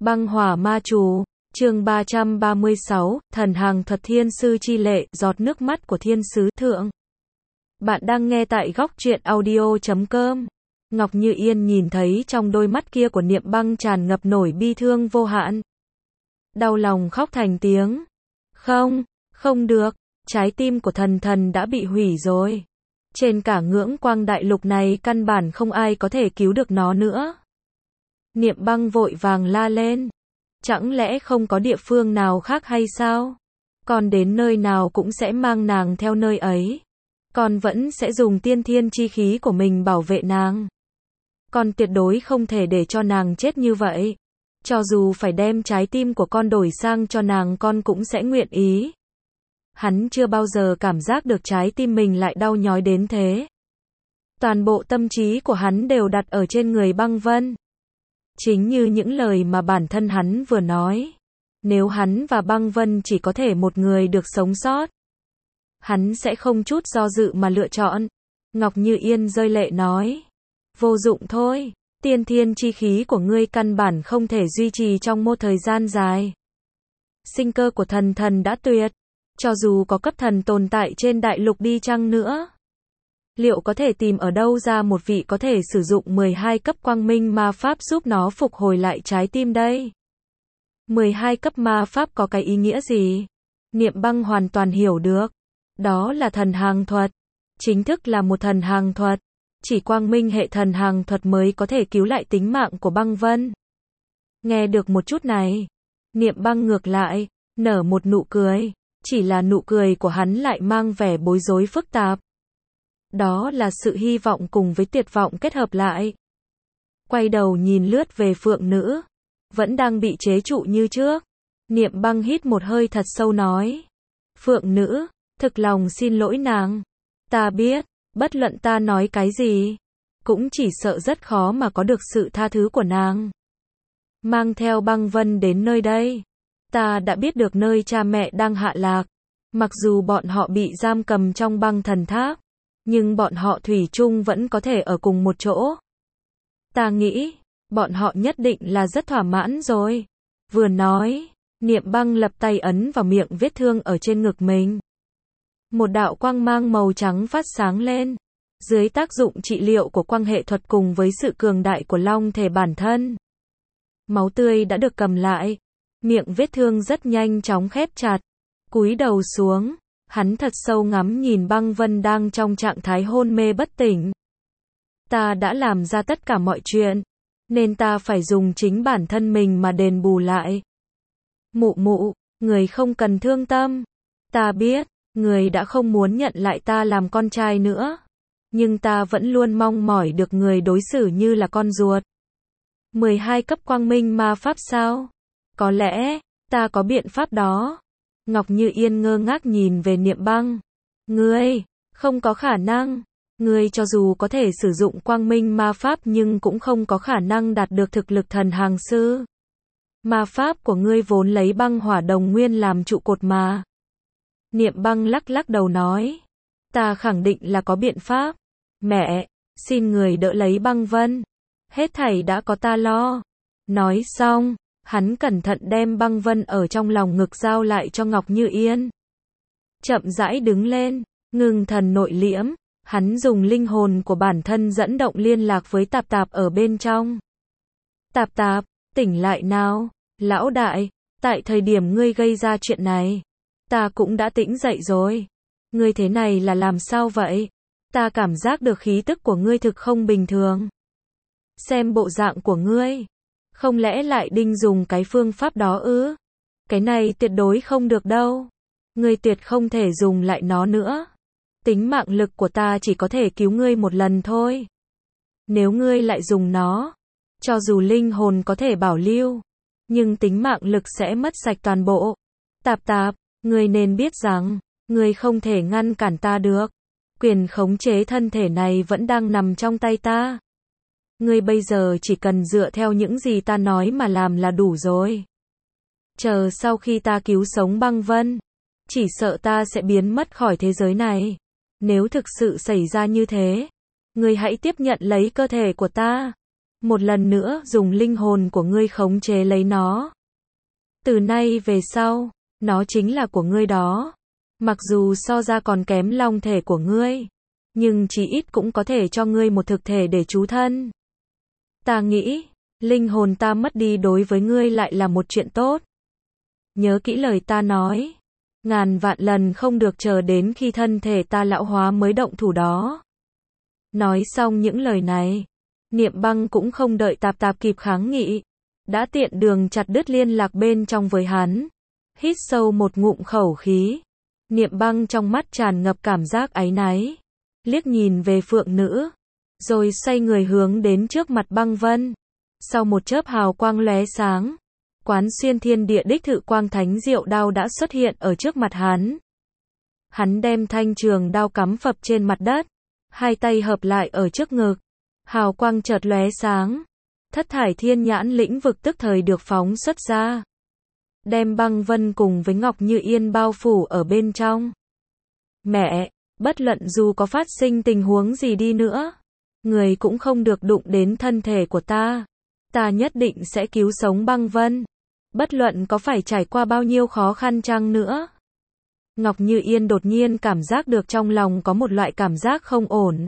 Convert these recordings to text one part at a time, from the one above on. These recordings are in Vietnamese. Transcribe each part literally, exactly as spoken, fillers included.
Băng hỏa ma chú, chương ba trăm ba mươi sáu, thần hàng thuật thiên sư chi lệ, giọt nước mắt của thiên sứ thượng. Bạn đang nghe tại góc truyện audio chấm com. Ngọc Như Yên nhìn thấy trong đôi mắt kia của Niệm Băng tràn ngập nổi bi thương vô hạn. Đau lòng khóc thành tiếng. Không, không được, trái tim của thần thần đã bị hủy rồi. Trên cả ngưỡng quang đại lục này căn bản không ai có thể cứu được nó nữa. Niệm Băng vội vàng la lên. Chẳng lẽ không có địa phương nào khác hay sao? Con đến nơi nào cũng sẽ mang nàng theo nơi ấy. Con vẫn sẽ dùng tiên thiên chi khí của mình bảo vệ nàng. Con tuyệt đối không thể để cho nàng chết như vậy. Cho dù phải đem trái tim của con đổi sang cho nàng, con cũng sẽ nguyện ý. Hắn chưa bao giờ cảm giác được trái tim mình lại đau nhói đến thế. Toàn bộ tâm trí của hắn đều đặt ở trên người Băng Vân. Chính như những lời mà bản thân hắn vừa nói. Nếu hắn và Băng Vân chỉ có thể một người được sống sót, hắn sẽ không chút do dự mà lựa chọn. Ngọc Như Yên rơi lệ nói. Vô dụng thôi, tiên thiên chi khí của ngươi căn bản không thể duy trì trong một thời gian dài. Sinh cơ của thần thần đã tuyệt. Cho dù có cấp thần tồn tại trên đại lục đi chăng nữa, liệu có thể tìm ở đâu ra một vị có thể sử dụng mười hai cấp quang minh ma pháp giúp nó phục hồi lại trái tim đây? mười hai cấp ma pháp có cái ý nghĩa gì? Niệm Băng hoàn toàn hiểu được. Đó là thần hàng thuật. Chính thức là một thần hàng thuật. Chỉ quang minh hệ thần hàng thuật mới có thể cứu lại tính mạng của Băng Vân. Nghe được một chút này, Niệm Băng ngược lại, nở một nụ cười. Chỉ là nụ cười của hắn lại mang vẻ bối rối phức tạp. Đó là sự hy vọng cùng với tuyệt vọng kết hợp lại. Quay đầu nhìn lướt về Phượng Nữ. Vẫn đang bị chế trụ như trước. Niệm Băng hít một hơi thật sâu nói. Phượng Nữ, thực lòng xin lỗi nàng. Ta biết, bất luận ta nói cái gì, cũng chỉ sợ rất khó mà có được sự tha thứ của nàng. Mang theo Băng Vân đến nơi đây. Ta đã biết được nơi cha mẹ đang hạ lạc. Mặc dù bọn họ bị giam cầm trong băng thần tháp, nhưng bọn họ thủy chung vẫn có thể ở cùng một chỗ. Ta nghĩ, bọn họ nhất định là rất thỏa mãn rồi. Vừa nói, Niệm Băng lập tay ấn vào miệng vết thương ở trên ngực mình. Một đạo quang mang màu trắng phát sáng lên. Dưới tác dụng trị liệu của quang hệ thuật cùng với sự cường đại của long thể bản thân, máu tươi đã được cầm lại. Miệng vết thương rất nhanh chóng khép chặt. Cúi đầu xuống, hắn thật sâu ngắm nhìn Băng Vân đang trong trạng thái hôn mê bất tỉnh. Ta đã làm ra tất cả mọi chuyện, nên ta phải dùng chính bản thân mình mà đền bù lại. Mụ mụ, người không cần thương tâm. Ta biết, người đã không muốn nhận lại ta làm con trai nữa. Nhưng ta vẫn luôn mong mỏi được người đối xử như là con ruột. mười hai cấp quang minh ma pháp sao? Có lẽ, ta có biện pháp đó. Ngọc Như Yên ngơ ngác nhìn về Niệm Băng. Ngươi, không có khả năng. Ngươi cho dù có thể sử dụng quang minh ma pháp nhưng cũng không có khả năng đạt được thực lực thần hàng sư. Ma pháp của ngươi vốn lấy băng hỏa đồng nguyên làm trụ cột mà. Niệm Băng lắc lắc đầu nói. Ta khẳng định là có biện pháp. Mẹ, xin người đỡ lấy Băng Vân. Hết thảy đã có ta lo. Nói xong, hắn cẩn thận đem Băng Vân ở trong lòng ngực giao lại cho Ngọc Như Yên. Chậm rãi đứng lên, ngưng thần nội liễm, hắn dùng linh hồn của bản thân dẫn động liên lạc với Tạp Tạp ở bên trong. Tạp Tạp, tỉnh lại nào, lão đại, tại thời điểm ngươi gây ra chuyện này, ta cũng đã tỉnh dậy rồi. Ngươi thế này là làm sao vậy? Ta cảm giác được khí tức của ngươi thực không bình thường. Xem bộ dạng của ngươi. Không lẽ lại định dùng cái phương pháp đó ư? Cái này tuyệt đối không được đâu. Ngươi tuyệt không thể dùng lại nó nữa. Tính mạng lực của ta chỉ có thể cứu ngươi một lần thôi. Nếu ngươi lại dùng nó, cho dù linh hồn có thể bảo lưu, nhưng tính mạng lực sẽ mất sạch toàn bộ. Tạp Tạp, ngươi nên biết rằng, ngươi không thể ngăn cản ta được. Quyền khống chế thân thể này vẫn đang nằm trong tay ta. Ngươi bây giờ chỉ cần dựa theo những gì ta nói mà làm là đủ rồi. Chờ sau khi ta cứu sống Băng Vân, chỉ sợ ta sẽ biến mất khỏi thế giới này. Nếu thực sự xảy ra như thế, ngươi hãy tiếp nhận lấy cơ thể của ta. một lần nữa dùng linh hồn của ngươi khống chế lấy nó. Từ nay về sau, nó chính là của ngươi đó. Mặc dù so ra còn kém long thể của ngươi, nhưng chí ít cũng có thể cho ngươi một thực thể để trú thân. Ta nghĩ, linh hồn ta mất đi đối với ngươi lại là một chuyện tốt. Nhớ kỹ lời ta nói, ngàn vạn lần không được chờ đến khi thân thể ta lão hóa mới động thủ đó. Nói xong những lời này, Niệm Băng cũng không đợi Tạp Tạp kịp kháng nghị, đã tiện đường chặt đứt liên lạc bên trong với hắn. Hít sâu một ngụm khẩu khí, Niệm Băng trong mắt tràn ngập cảm giác áy náy, liếc nhìn về Phượng Nữ, rồi xoay người hướng đến trước mặt Băng Vân. Sau một chớp hào quang lóe sáng, quán xuyên thiên địa đích thự quang thánh diệu đao đã xuất hiện ở trước mặt hắn. Hắn đem thanh trường đao cắm phập trên mặt đất, hai tay hợp lại ở trước ngực, hào quang chợt lóe sáng, thất thải thiên nhãn lĩnh vực tức thời được phóng xuất ra, đem Băng Vân cùng với Ngọc Như Yên bao phủ ở bên trong. Mẹ, bất luận dù có phát sinh tình huống gì đi nữa, người cũng không được đụng đến thân thể của ta. Ta nhất định sẽ cứu sống Băng Vân, bất luận có phải trải qua bao nhiêu khó khăn chăng nữa. Ngọc Như Yên đột nhiên cảm giác được trong lòng có một loại cảm giác không ổn.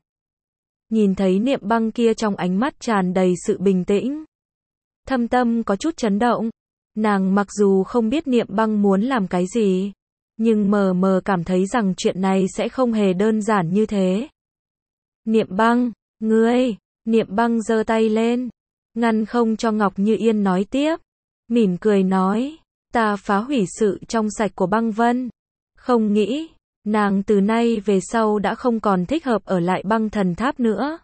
Nhìn thấy Niệm Băng kia trong ánh mắt tràn đầy sự bình tĩnh, thâm tâm có chút chấn động. Nàng mặc dù không biết Niệm Băng muốn làm cái gì, nhưng mờ mờ cảm thấy rằng chuyện này sẽ không hề đơn giản như thế. Niệm Băng, ngươi, Niệm Băng giơ tay lên, ngăn không cho Ngọc Như Yên nói tiếp, mỉm cười nói, ta phá hủy sự trong sạch của Băng Vân. Không nghĩ, nàng từ nay về sau đã không còn thích hợp ở lại Băng Thần Tháp nữa.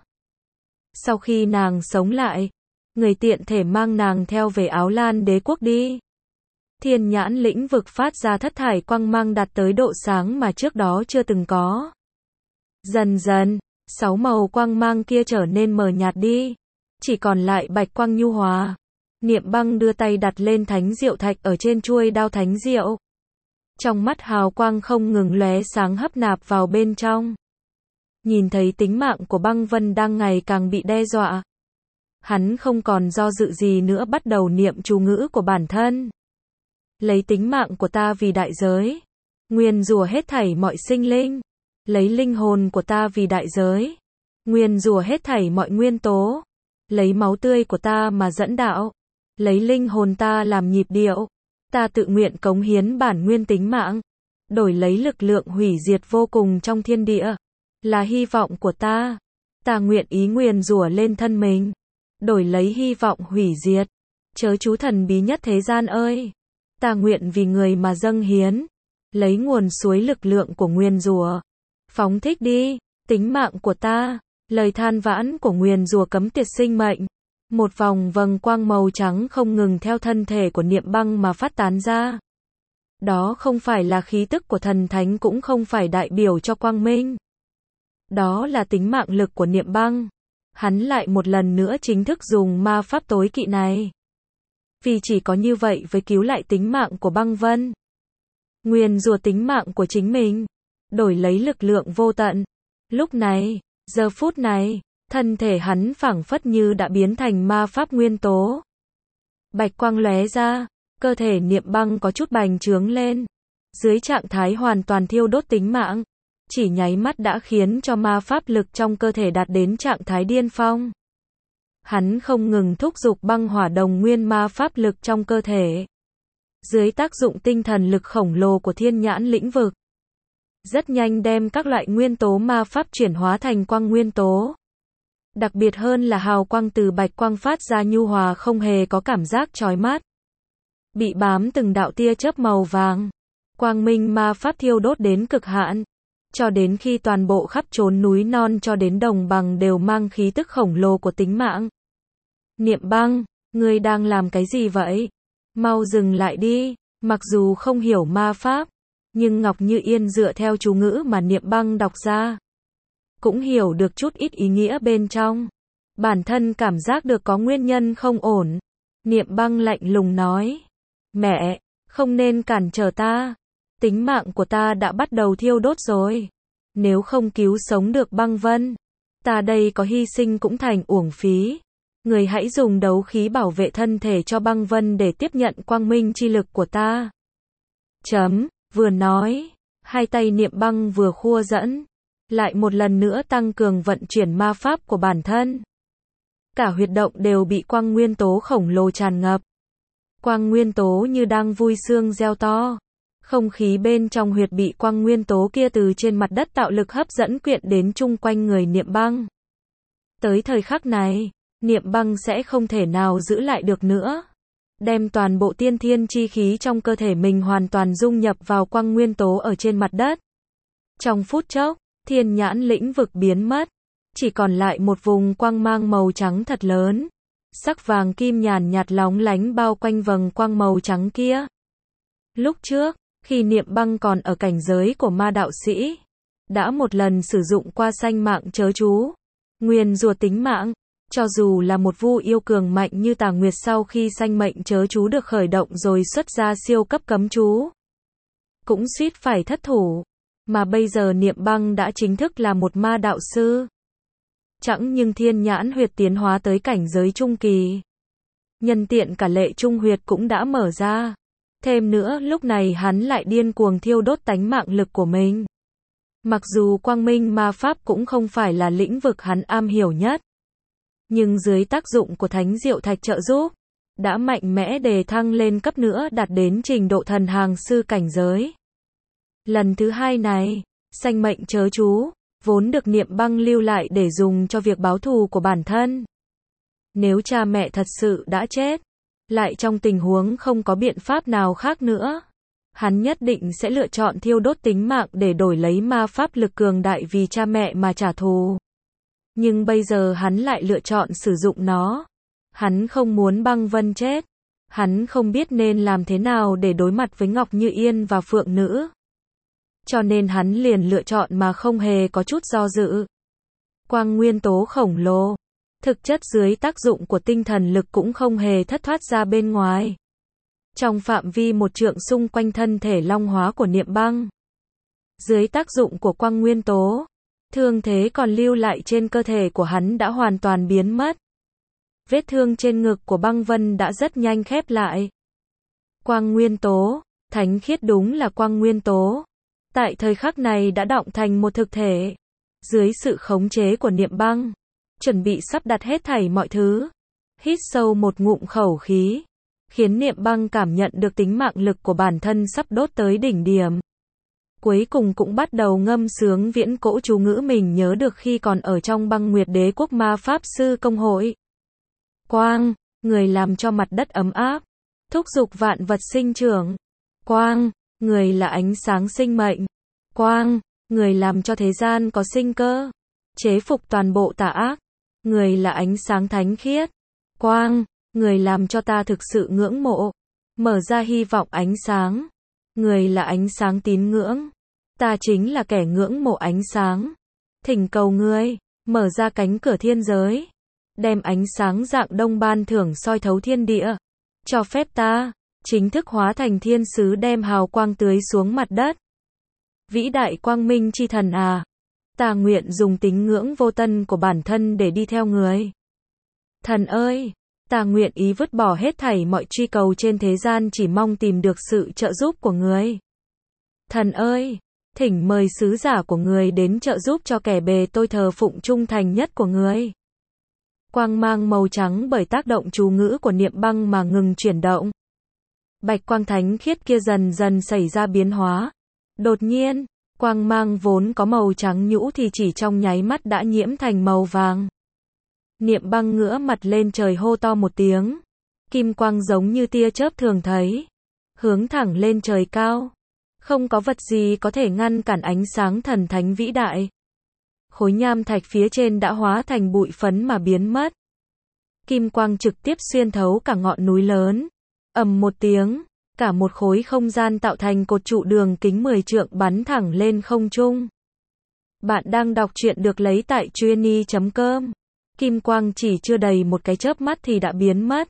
Sau khi nàng sống lại, người tiện thể mang nàng theo về Áo Lan Đế quốc đi. Thiên nhãn lĩnh vực phát ra thất thải quang mang đạt tới độ sáng mà trước đó chưa từng có. Dần dần, sáu màu quang mang kia trở nên mờ nhạt đi, chỉ còn lại bạch quang nhu hòa. Niệm Băng đưa tay đặt lên thánh diệu thạch ở trên chuôi đao thánh diệu. Trong mắt hào quang không ngừng lóe sáng hấp nạp vào bên trong. Nhìn thấy tính mạng của Băng Vân đang ngày càng bị đe dọa, hắn không còn do dự gì nữa, bắt đầu niệm chú ngữ của bản thân. Lấy tính mạng của ta vì đại giới, nguyền rủa hết thảy mọi sinh linh. Lấy linh hồn của ta vì đại giới, nguyền rủa hết thảy mọi nguyên tố. Lấy máu tươi của ta mà dẫn đạo, lấy linh hồn ta làm nhịp điệu. Ta tự nguyện cống hiến bản nguyên tính mạng, đổi lấy lực lượng hủy diệt vô cùng trong thiên địa, là hy vọng của ta. Ta nguyện ý nguyền rủa lên thân mình, đổi lấy hy vọng hủy diệt. Chớ chú thần bí nhất thế gian ơi, ta nguyện vì người mà dâng hiến, lấy nguồn suối lực lượng của nguyền rủa, phóng thích đi tính mạng của ta. Lời than vãn của nguyền rủa cấm tiệt sinh mệnh. Một vòng vầng quang màu trắng không ngừng theo thân thể của Niệm Băng mà phát tán ra. Đó không phải là khí tức của thần thánh, cũng không phải đại biểu cho quang minh. Đó là tính mạng lực của Niệm Băng. Hắn lại một lần nữa chính thức dùng ma pháp tối kỵ này. Vì chỉ có như vậy mới cứu lại tính mạng của Băng Vân. Nguyền rủa tính mạng của chính mình, đổi lấy lực lượng vô tận. Lúc này, giờ phút này, thân thể hắn phảng phất như đã biến thành ma pháp nguyên tố. Bạch quang lóe ra, cơ thể Niệm Băng có chút bành trướng lên. Dưới trạng thái hoàn toàn thiêu đốt tính mạng, chỉ nháy mắt đã khiến cho ma pháp lực trong cơ thể đạt đến trạng thái điên phong. Hắn không ngừng thúc giục băng hỏa đồng nguyên ma pháp lực trong cơ thể. Dưới tác dụng tinh thần lực khổng lồ của thiên nhãn lĩnh vực, rất nhanh đem các loại nguyên tố ma pháp chuyển hóa thành quang nguyên tố. Đặc biệt hơn là hào quang từ bạch quang phát ra nhu hòa, không hề có cảm giác chói mắt. Bị bám từng đạo tia chớp màu vàng. Quang minh ma pháp thiêu đốt đến cực hạn, cho đến khi toàn bộ khắp chốn núi non cho đến đồng bằng đều mang khí tức khổng lồ của tính mạng. Niệm Băng, ngươi đang làm cái gì vậy? Mau dừng lại đi. Mặc dù không hiểu ma pháp, nhưng Ngọc Như Yên dựa theo chú ngữ mà Niệm Băng đọc ra, cũng hiểu được chút ít ý nghĩa bên trong. Bản thân cảm giác được có nguyên nhân không ổn. Niệm Băng lạnh lùng nói, mẹ, không nên cản trở ta. Tính mạng của ta đã bắt đầu thiêu đốt rồi. Nếu không cứu sống được Băng Vân, ta đây có hy sinh cũng thành uổng phí. Người hãy dùng đấu khí bảo vệ thân thể cho băng vân để tiếp nhận quang minh chi lực của ta. Chấm, vừa nói, hai tay Niệm Băng vừa khua dẫn, lại một lần nữa tăng cường vận chuyển ma pháp của bản thân. Cả huyệt động đều bị quang nguyên tố khổng lồ tràn ngập. Quang nguyên tố như đang vui sướng reo to. Không khí bên trong huyệt bị quang nguyên tố kia từ trên mặt đất tạo lực hấp dẫn quyện đến chung quanh người Niệm Băng. Tới thời khắc này, Niệm Băng sẽ không thể nào giữ lại được nữa. Đem toàn bộ tiên thiên chi khí trong cơ thể mình hoàn toàn dung nhập vào quang nguyên tố ở trên mặt đất. Trong phút chốc, thiên nhãn lĩnh vực biến mất. Chỉ còn lại một vùng quang mang màu trắng thật lớn. Sắc vàng kim nhàn nhạt lóng lánh bao quanh vầng quang màu trắng kia. Lúc trước, khi Niệm Băng còn ở cảnh giới của ma đạo sĩ, đã một lần sử dụng qua sanh mạng chớ chú, nguyền rủa tính mạng. Cho dù là một vu yêu cường mạnh như Tà Nguyệt sau khi sanh mệnh chớ chú được khởi động rồi xuất ra siêu cấp cấm chú, cũng suýt phải thất thủ. Mà bây giờ Niệm Băng đã chính thức là một ma đạo sư. Chẳng nhưng thiên nhãn huyệt tiến hóa tới cảnh giới trung kỳ. Nhân tiện cả lệ trung huyệt cũng đã mở ra. Thêm nữa lúc này hắn lại điên cuồng thiêu đốt tánh mạng lực của mình. Mặc dù quang minh ma pháp cũng không phải là lĩnh vực hắn am hiểu nhất. Nhưng dưới tác dụng của thánh diệu thạch trợ giúp, đã mạnh mẽ đề thăng lên cấp nữa đạt đến trình độ thần hàng sư cảnh giới. Lần thứ hai này, sanh mệnh chớ chú, vốn được Niệm Băng lưu lại để dùng cho việc báo thù của bản thân. Nếu cha mẹ thật sự đã chết, lại trong tình huống không có biện pháp nào khác nữa, hắn nhất định sẽ lựa chọn thiêu đốt tính mạng để đổi lấy ma pháp lực cường đại vì cha mẹ mà trả thù. Nhưng bây giờ hắn lại lựa chọn sử dụng nó. Hắn không muốn băng vân chết. Hắn không biết nên làm thế nào để đối mặt với Ngọc Như Yên và Phượng Nữ. Cho nên hắn liền lựa chọn mà không hề có chút do dự. Quang nguyên tố khổng lồ, thực chất dưới tác dụng của tinh thần lực cũng không hề thất thoát ra bên ngoài. Trong phạm vi một trượng xung quanh thân thể long hóa của Niệm Băng. Dưới tác dụng của quang nguyên tố, thương thế còn lưu lại trên cơ thể của hắn đã hoàn toàn biến mất. Vết thương trên ngực của Băng Vân đã rất nhanh khép lại. Quang nguyên tố, thánh khiết đúng là quang nguyên tố. Tại thời khắc này đã đọng thành một thực thể. Dưới sự khống chế của Niệm Băng, chuẩn bị sắp đặt hết thảy mọi thứ. Hít sâu một ngụm khẩu khí, khiến Niệm Băng cảm nhận được tính mạng lực của bản thân sắp đốt tới đỉnh điểm. Cuối cùng cũng bắt đầu ngâm sướng viễn cổ chú ngữ mình nhớ được khi còn ở trong Băng Nguyệt Đế quốc ma pháp sư công hội. Quang, người làm cho mặt đất ấm áp, thúc giục vạn vật sinh trưởng. Quang, người là ánh sáng sinh mệnh. Quang, người làm cho thế gian có sinh cơ, chế phục toàn bộ tà ác. Người là ánh sáng thánh khiết. Quang, người làm cho ta thực sự ngưỡng mộ, mở ra hy vọng ánh sáng. Người là ánh sáng tín ngưỡng. Ta chính là kẻ ngưỡng mộ ánh sáng. Thỉnh cầu ngươi, mở ra cánh cửa thiên giới. Đem ánh sáng dạng đông ban thưởng soi thấu thiên địa. Cho phép ta, chính thức hóa thành thiên sứ đem hào quang tưới xuống mặt đất. Vĩ đại quang minh chi thần à. Ta nguyện dùng tín ngưỡng vô tân của bản thân để đi theo người. Thần ơi! Ta nguyện ý vứt bỏ hết thảy mọi truy cầu trên thế gian chỉ mong tìm được sự trợ giúp của người. Thần ơi! Thỉnh mời sứ giả của người đến trợ giúp cho kẻ bề tôi thờ phụng trung thành nhất của người. Quang mang màu trắng bởi tác động chú ngữ của Niệm Băng mà ngừng chuyển động. Bạch quang thánh khiết kia dần dần xảy ra biến hóa. Đột nhiên, quang mang vốn có màu trắng nhũ thì chỉ trong nháy mắt đã nhiễm thành màu vàng. Niệm Băng ngửa mặt lên trời hô to một tiếng. Kim quang giống như tia chớp thường thấy, hướng thẳng lên trời cao. Không có vật gì có thể ngăn cản ánh sáng thần thánh vĩ đại. Khối nham thạch phía trên đã hóa thành bụi phấn mà biến mất. Kim quang trực tiếp xuyên thấu cả ngọn núi lớn. Ầm một tiếng, cả một khối không gian tạo thành cột trụ đường kính mười trượng bắn thẳng lên không trung. Bạn đang đọc truyện được lấy tại trueni chấm com. Kim quang chỉ chưa đầy một cái chớp mắt thì đã biến mất.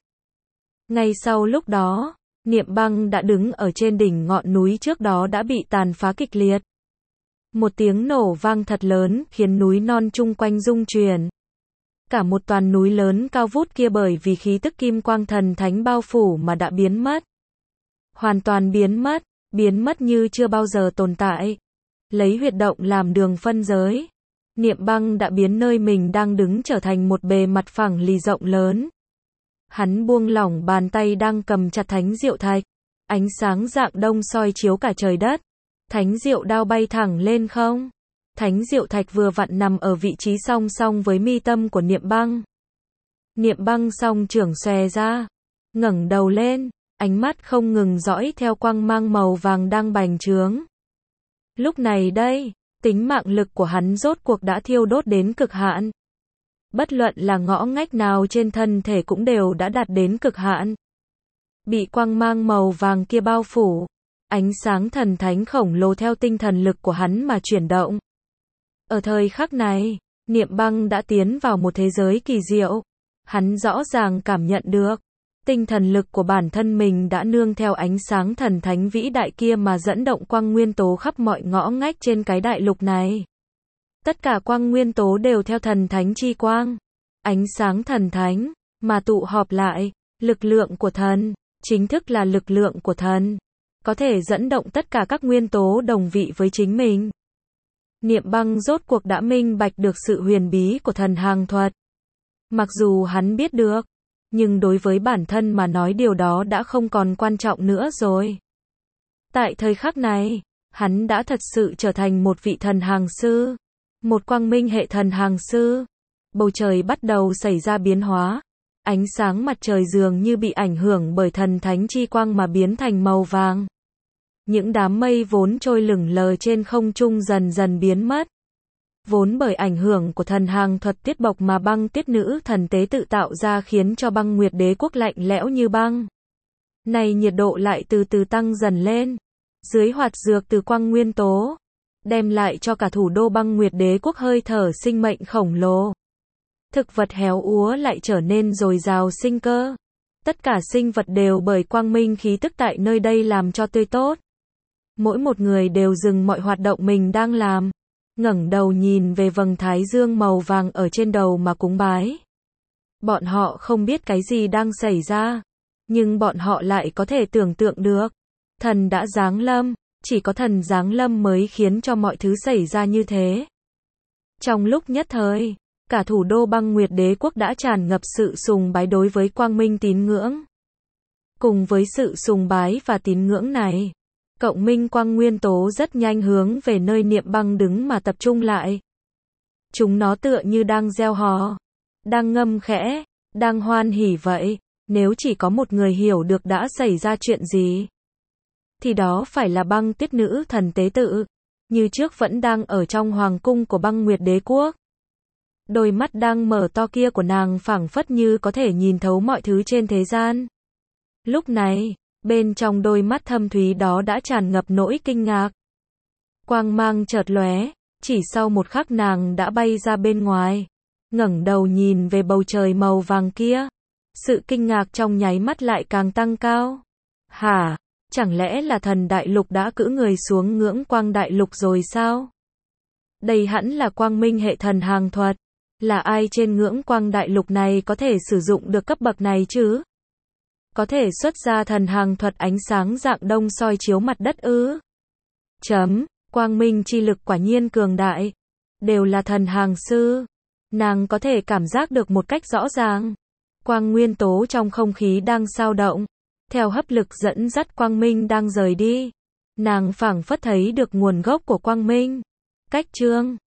Ngay sau lúc đó, Niệm Băng đã đứng ở trên đỉnh ngọn núi trước đó đã bị tàn phá kịch liệt. Một tiếng nổ vang thật lớn khiến núi non chung quanh rung chuyển. Cả một toàn núi lớn cao vút kia bởi vì khí tức kim quang thần thánh bao phủ mà đã biến mất. Hoàn toàn biến mất, biến mất như chưa bao giờ tồn tại. Lấy huyệt động làm đường phân giới. Niệm Băng đã biến nơi mình đang đứng trở thành một bề mặt phẳng lì rộng lớn. Hắn buông lỏng bàn tay đang cầm chặt thánh diệu thạch. Ánh sáng rạng đông soi chiếu cả trời đất. Thánh diệu đao bay thẳng lên không. Thánh diệu thạch vừa vặn nằm ở vị trí song song với mi tâm của Niệm Băng. Niệm Băng song trưởng xòe ra, ngẩng đầu lên, ánh mắt không ngừng dõi theo quang mang màu vàng đang bành trướng. Lúc này đây, tính mạng lực của hắn rốt cuộc đã thiêu đốt đến cực hạn. Bất luận là ngõ ngách nào trên thân thể cũng đều đã đạt đến cực hạn. Bị quang mang màu vàng kia bao phủ, ánh sáng thần thánh khổng lồ theo tinh thần lực của hắn mà chuyển động. Ở thời khắc này, Niệm Băng đã tiến vào một thế giới kỳ diệu. Hắn rõ ràng cảm nhận được, tinh thần lực của bản thân mình đã nương theo ánh sáng thần thánh vĩ đại kia mà dẫn động quang nguyên tố khắp mọi ngõ ngách trên cái đại lục này. Tất cả quang nguyên tố đều theo thần thánh chi quang, ánh sáng thần thánh, mà tụ họp lại. Lực lượng của thần, chính thức là lực lượng của thần, có thể dẫn động tất cả các nguyên tố đồng vị với chính mình. Niệm Băng rốt cuộc đã minh bạch được sự huyền bí của thần hàng thuật. Mặc dù hắn biết được, nhưng đối với bản thân mà nói điều đó đã không còn quan trọng nữa rồi. Tại thời khắc này, hắn đã thật sự trở thành một vị thần hàng sư, một quang minh hệ thần hàng sư. Bầu trời bắt đầu xảy ra biến hóa, ánh sáng mặt trời dường như bị ảnh hưởng bởi thần thánh chi quang mà biến thành màu vàng. Những đám mây vốn trôi lững lờ trên không trung dần dần biến mất. Vốn bởi ảnh hưởng của thần hàng thuật tiết bộc mà băng tiết nữ thần tế tự tạo ra khiến cho băng nguyệt đế quốc lạnh lẽo như băng. Này nhiệt độ lại từ từ tăng dần lên. Dưới hoạt dược từ quang nguyên tố, đem lại cho cả thủ đô băng nguyệt đế quốc hơi thở sinh mệnh khổng lồ. Thực vật héo úa lại trở nên dồi dào sinh cơ. Tất cả sinh vật đều bởi quang minh khí tức tại nơi đây làm cho tươi tốt. Mỗi một người đều dừng mọi hoạt động mình đang làm, ngẩng đầu nhìn về vầng thái dương màu vàng ở trên đầu mà cúng bái. Bọn họ không biết cái gì đang xảy ra, nhưng bọn họ lại có thể tưởng tượng được. Thần đã giáng lâm, chỉ có thần giáng lâm mới khiến cho mọi thứ xảy ra như thế. Trong lúc nhất thời, cả thủ đô băng nguyệt đế quốc đã tràn ngập sự sùng bái đối với quang minh tín ngưỡng. Cùng với sự sùng bái và tín ngưỡng này, cộng minh quang nguyên tố rất nhanh hướng về nơi Niệm Băng đứng mà tập trung lại. Chúng nó tựa như đang reo hò, đang ngâm khẽ, đang hoan hỉ vậy. Nếu chỉ có một người hiểu được đã xảy ra chuyện gì, thì đó phải là băng tiết nữ thần tế tự, như trước vẫn đang ở trong hoàng cung của băng nguyệt đế quốc. Đôi mắt đang mở to kia của nàng phảng phất như có thể nhìn thấu mọi thứ trên thế gian. Lúc này, bên trong đôi mắt thâm thúy đó đã tràn ngập nỗi kinh ngạc. Quang mang chợt lóe, chỉ sau một khắc nàng đã bay ra bên ngoài, ngẩng đầu nhìn về bầu trời màu vàng kia. Sự kinh ngạc trong nháy mắt lại càng tăng cao. Hả? Chẳng lẽ là thần đại lục đã cử người xuống ngưỡng quang đại lục rồi sao? Đây hẳn là quang minh hệ thần hàng thuật. Là ai trên ngưỡng quang đại lục này có thể sử dụng được cấp bậc này chứ? Có thể xuất ra thần hàng thuật ánh sáng rạng đông soi chiếu mặt đất ư? Chấm, quang minh chi lực quả nhiên cường đại. Đều là thần hàng sư. Nàng có thể cảm giác được một cách rõ ràng. Quang nguyên tố trong không khí đang xao động. Theo hấp lực dẫn dắt quang minh đang rời đi. Nàng phảng phất thấy được nguồn gốc của quang minh. Cách chương